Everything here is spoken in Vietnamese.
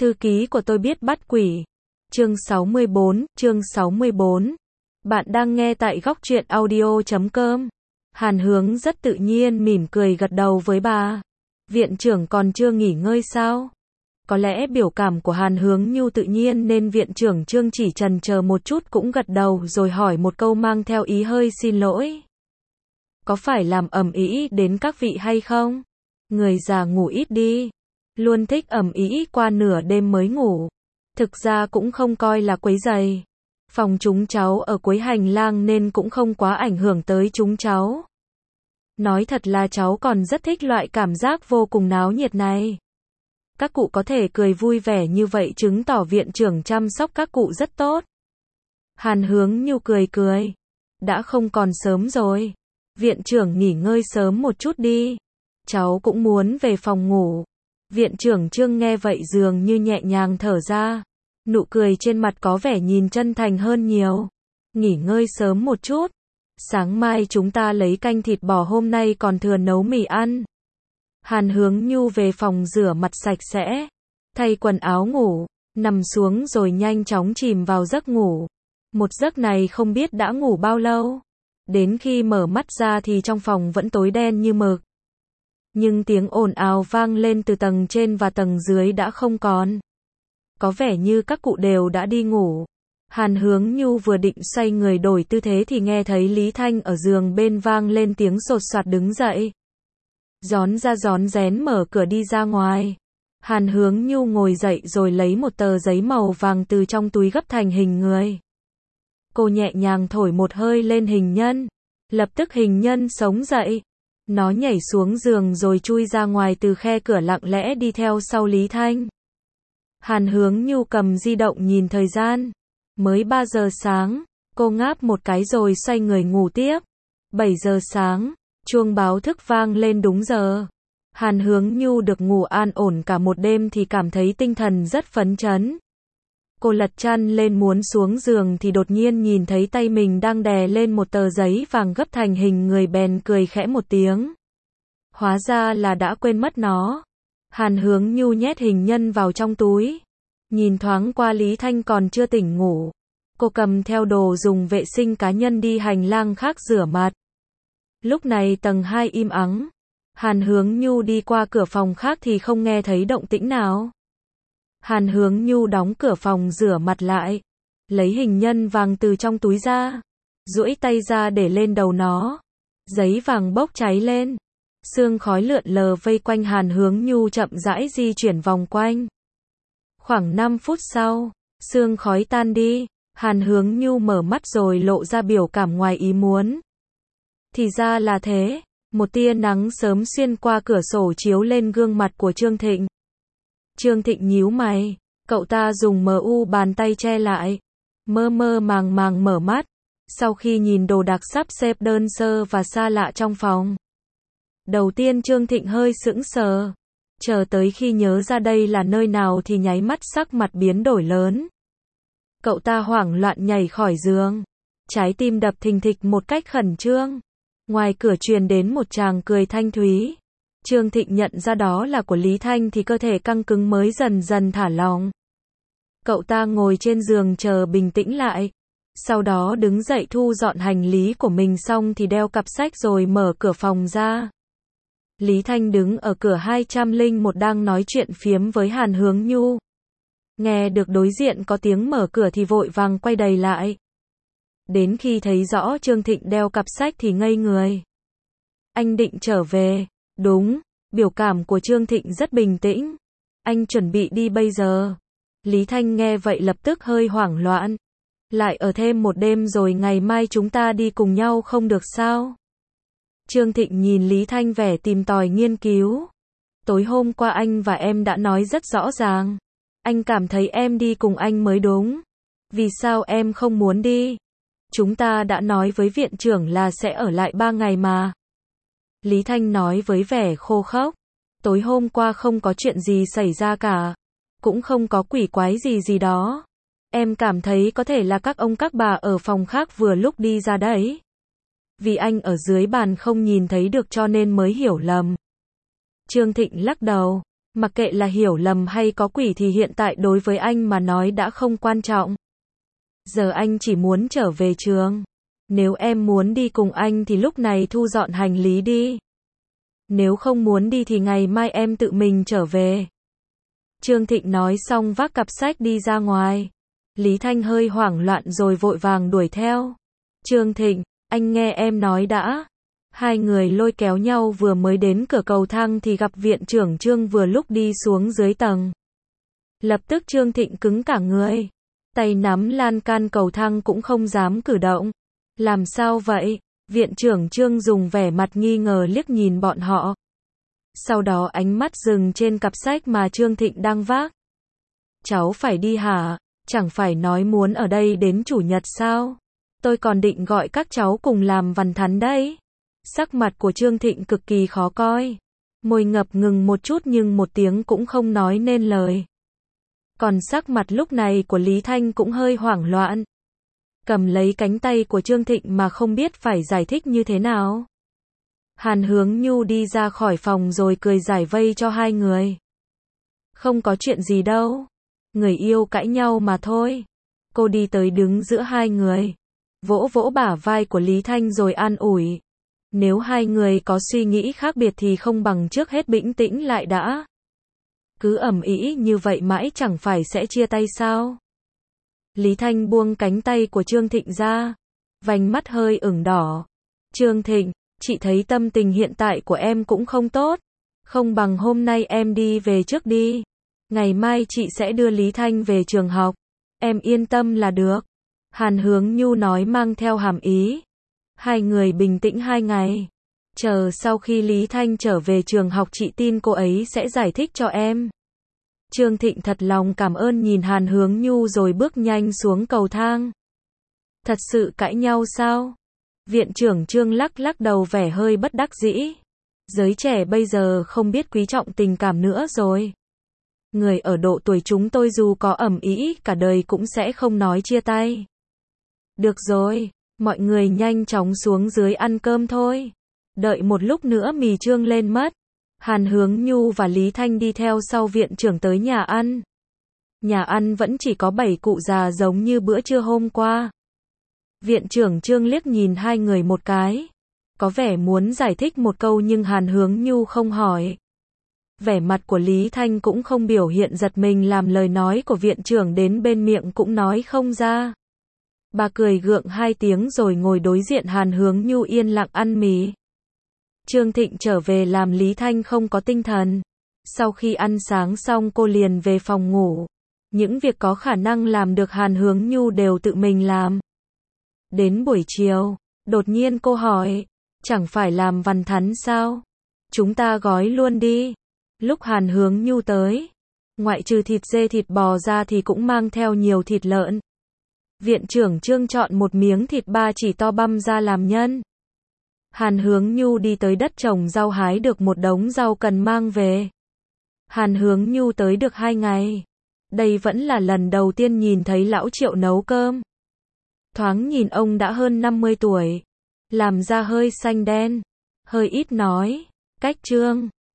Thư ký của tôi biết bắt quỷ. Chương 64. Bạn đang nghe tại góc truyện audio.com. Hàn Hướng rất tự nhiên mỉm cười gật đầu với bà. Viện trưởng còn chưa nghỉ ngơi sao? Có lẽ biểu cảm của Hàn Hướng Nhu tự nhiên nên viện trưởng Trương chỉ chần chờ một chút cũng gật đầu rồi hỏi một câu mang theo ý hơi xin lỗi. Có phải làm ầm ĩ đến các vị hay không? Người già ngủ ít đi. Luôn thích ầm ĩ qua nửa đêm mới ngủ. Thực ra cũng không coi là quấy rầy. Phòng chúng cháu ở cuối hành lang nên cũng không quá ảnh hưởng tới chúng cháu. Nói thật là cháu còn rất thích loại cảm giác vô cùng náo nhiệt này. Các cụ có thể cười vui vẻ như vậy chứng tỏ viện trưởng chăm sóc các cụ rất tốt. Hàn Hướng Nhu cười cười. Đã không còn sớm rồi. Viện trưởng nghỉ ngơi sớm một chút đi. Cháu cũng muốn về phòng ngủ. Viện trưởng Trương nghe vậy dường như nhẹ nhàng thở ra. Nụ cười trên mặt có vẻ nhìn chân thành hơn nhiều. Nghỉ ngơi sớm một chút. Sáng mai chúng ta lấy canh thịt bò hôm nay còn thừa nấu mì ăn. Hàn Hướng Nhu về phòng rửa mặt sạch sẽ. Thay quần áo ngủ. Nằm xuống rồi nhanh chóng chìm vào giấc ngủ. Một giấc này không biết đã ngủ bao lâu. Đến khi mở mắt ra thì trong phòng vẫn tối đen như mực. Nhưng tiếng ồn ào vang lên từ tầng trên và tầng dưới đã không còn. Có vẻ như các cụ đều đã đi ngủ. Hàn Hướng Nhu vừa định xoay người đổi tư thế thì nghe thấy Lý Thanh ở giường bên vang lên tiếng sột soạt đứng dậy. Rón ra rón rén mở cửa đi ra ngoài. Hàn Hướng Nhu ngồi dậy rồi lấy một tờ giấy màu vàng từ trong túi gấp thành hình người. Cô nhẹ nhàng thổi một hơi lên hình nhân. Lập tức hình nhân sống dậy. Nó nhảy xuống giường rồi chui ra ngoài từ khe cửa lặng lẽ đi theo sau Lý Thanh. Hàn Hướng Nhu cầm di động nhìn thời gian. Mới 3 giờ sáng. Cô ngáp một cái rồi xoay người ngủ tiếp. 7 giờ sáng. Chuông báo thức vang lên đúng giờ. Hàn Hướng Nhu được ngủ an ổn cả một đêm thì cảm thấy tinh thần rất phấn chấn. Cô lật chăn lên muốn xuống giường thì đột nhiên nhìn thấy tay mình đang đè lên một tờ giấy vàng gấp thành hình người bèn cười khẽ một tiếng. Hóa ra là đã quên mất nó. Hàn Hướng Nhu nhét hình nhân vào trong túi. Nhìn thoáng qua Lý Thanh còn chưa tỉnh ngủ. Cô cầm theo đồ dùng vệ sinh cá nhân đi hành lang khác rửa mặt. Lúc này tầng 2 im ắng. Hàn Hướng Nhu đi qua cửa phòng khác thì không nghe thấy động tĩnh nào. Hàn Hướng Nhu đóng cửa phòng rửa mặt lại. Lấy hình nhân vàng từ trong túi ra. Duỗi tay ra để lên đầu nó. Giấy vàng bốc cháy lên. Sương khói lượn lờ vây quanh Hàn Hướng Nhu chậm rãi di chuyển vòng quanh. Khoảng 5 phút sau, sương khói tan đi. Hàn Hướng Nhu mở mắt rồi lộ ra biểu cảm ngoài ý muốn. Thì ra là thế. Một tia nắng sớm xuyên qua cửa sổ chiếu lên gương mặt của Trương Thịnh. Trương Thịnh nhíu mày. Cậu ta dùng bàn tay che lại. Mơ mơ màng màng mở mắt. Sau khi nhìn đồ đạc sắp xếp đơn sơ và xa lạ trong phòng. Đầu tiên Trương Thịnh hơi sững sờ. Chờ tới khi nhớ ra đây là nơi nào thì nháy mắt sắc mặt biến đổi lớn. Cậu ta hoảng loạn nhảy khỏi giường. Trái tim đập thình thịch một cách khẩn trương. Ngoài cửa truyền đến một tràng cười thanh thúy. Trương Thịnh nhận ra đó là của Lý Thanh thì cơ thể căng cứng mới dần dần thả lỏng. Cậu ta ngồi trên giường chờ bình tĩnh lại. Sau đó đứng dậy thu dọn hành lý của mình xong thì đeo cặp sách rồi mở cửa phòng ra. Lý Thanh đứng ở cửa 201 đang nói chuyện phiếm với Hàn Hướng Nhu. Nghe được đối diện có tiếng mở cửa thì vội vàng quay đầy lại. Đến khi thấy rõ Trương Thịnh đeo cặp sách thì ngây người. Anh định trở về? Đúng, biểu cảm của Trương Thịnh rất bình tĩnh. Anh chuẩn bị đi bây giờ. Lý Thanh nghe vậy lập tức hơi hoảng loạn. Lại ở thêm một đêm rồi ngày mai chúng ta đi cùng nhau không được sao? Trương Thịnh nhìn Lý Thanh vẻ tìm tòi nghiên cứu. Tối hôm qua anh và em đã nói rất rõ ràng. Anh cảm thấy em đi cùng anh mới đúng. Vì sao em không muốn đi? Chúng ta đã nói với viện trưởng là sẽ ở lại 3 ngày mà. Lý Thanh nói với vẻ khô khốc. Tối hôm qua không có chuyện gì xảy ra cả. Cũng không có quỷ quái gì đó. Em cảm thấy có thể là các ông các bà ở phòng khác vừa lúc đi ra đấy. Vì anh ở dưới bàn không nhìn thấy được cho nên mới hiểu lầm. Trương Thịnh lắc đầu. Mặc kệ là hiểu lầm hay có quỷ thì hiện tại đối với anh mà nói đã không quan trọng. Giờ anh chỉ muốn trở về trường. Nếu em muốn đi cùng anh thì lúc này thu dọn hành lý đi. Nếu không muốn đi thì ngày mai em tự mình trở về. Trương Thịnh nói xong vác cặp sách đi ra ngoài. Lý Thanh hơi hoảng loạn rồi vội vàng đuổi theo. Trương Thịnh, anh nghe em nói đã. Hai người lôi kéo nhau vừa mới đến cửa cầu thang thì gặp viện trưởng Trương vừa lúc đi xuống dưới tầng. Lập tức Trương Thịnh cứng cả người. Tay nắm lan can cầu thang cũng không dám cử động. Làm sao vậy? Viện trưởng Trương dùng vẻ mặt nghi ngờ liếc nhìn bọn họ. Sau đó ánh mắt dừng trên cặp sách mà Trương Thịnh đang vác. Cháu phải đi hả? Chẳng phải nói muốn ở đây đến chủ nhật sao? Tôi còn định gọi các cháu cùng làm văn thắn đấy. Sắc mặt của Trương Thịnh cực kỳ khó coi. Môi ngập ngừng một chút nhưng một tiếng cũng không nói nên lời. Còn sắc mặt lúc này của Lý Thanh cũng hơi hoảng loạn. Cầm lấy cánh tay của Trương Thịnh mà không biết phải giải thích như thế nào. Hàn Hướng Nhu đi ra khỏi phòng rồi cười giải vây cho hai người. Không có chuyện gì đâu. Người yêu cãi nhau mà thôi. Cô đi tới đứng giữa hai người. Vỗ vỗ bả vai của Lý Thanh rồi an ủi. Nếu hai người có suy nghĩ khác biệt thì không bằng trước hết bình tĩnh lại đã. Cứ ầm ĩ như vậy mãi chẳng phải sẽ chia tay sao? Lý Thanh buông cánh tay của Trương Thịnh ra. Vành mắt hơi ửng đỏ. Trương Thịnh, chị thấy tâm tình hiện tại của em cũng không tốt. Không bằng hôm nay em đi về trước đi. Ngày mai chị sẽ đưa Lý Thanh về trường học. Em yên tâm là được. Hàn Hướng Nhu nói mang theo hàm ý. Hai người bình tĩnh 2 ngày. Chờ sau khi Lý Thanh trở về trường học chị tin cô ấy sẽ giải thích cho em. Trương Thịnh thật lòng cảm ơn nhìn Hàn Hướng Nhu rồi bước nhanh xuống cầu thang. Thật sự cãi nhau sao? Viện trưởng Trương lắc lắc đầu vẻ hơi bất đắc dĩ. Giới trẻ bây giờ không biết quý trọng tình cảm nữa rồi. Người ở độ tuổi chúng tôi dù có ầm ĩ cả đời cũng sẽ không nói chia tay. Được rồi, mọi người nhanh chóng xuống dưới ăn cơm thôi. Đợi một lúc nữa mì Trương lên mất. Hàn Hướng Nhu và Lý Thanh đi theo sau viện trưởng tới nhà ăn. Nhà ăn vẫn chỉ có 7 cụ già giống như bữa trưa hôm qua. Viện trưởng Trương liếc nhìn hai người một cái. Có vẻ muốn giải thích một câu nhưng Hàn Hướng Nhu không hỏi. Vẻ mặt của Lý Thanh cũng không biểu hiện giật mình làm lời nói của viện trưởng đến bên miệng cũng nói không ra. Bà cười gượng 2 tiếng rồi ngồi đối diện Hàn Hướng Nhu yên lặng ăn mì. Trương Thịnh trở về làm Lý Thanh không có tinh thần. Sau khi ăn sáng xong cô liền về phòng ngủ. Những việc có khả năng làm được Hàn Hướng Nhu đều tự mình làm. Đến buổi chiều, đột nhiên cô hỏi, chẳng phải làm văn thắn sao? Chúng ta gói luôn đi. Lúc Hàn Hướng Nhu tới, ngoại trừ thịt dê thịt bò ra thì cũng mang theo nhiều thịt lợn. Viện trưởng Trương chọn một miếng thịt ba chỉ to băm ra làm nhân. Hàn Hướng Nhu đi tới đất trồng rau hái được một đống rau cần mang về. Hàn Hướng Nhu tới được 2 ngày. Đây vẫn là lần đầu tiên nhìn thấy lão Triệu nấu cơm. Thoáng nhìn ông đã hơn 50 tuổi. Làm da hơi xanh đen. Hơi ít nói. Cách Trương.